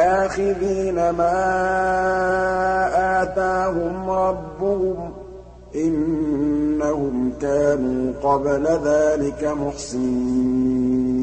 آخِذِينَ مَا آتَاهُمْ رَبُّهُمْ ۚ إِنَّهُمْ كَانُوا قَبْلَ ذَٰلِكَ مُحْسِنِينَ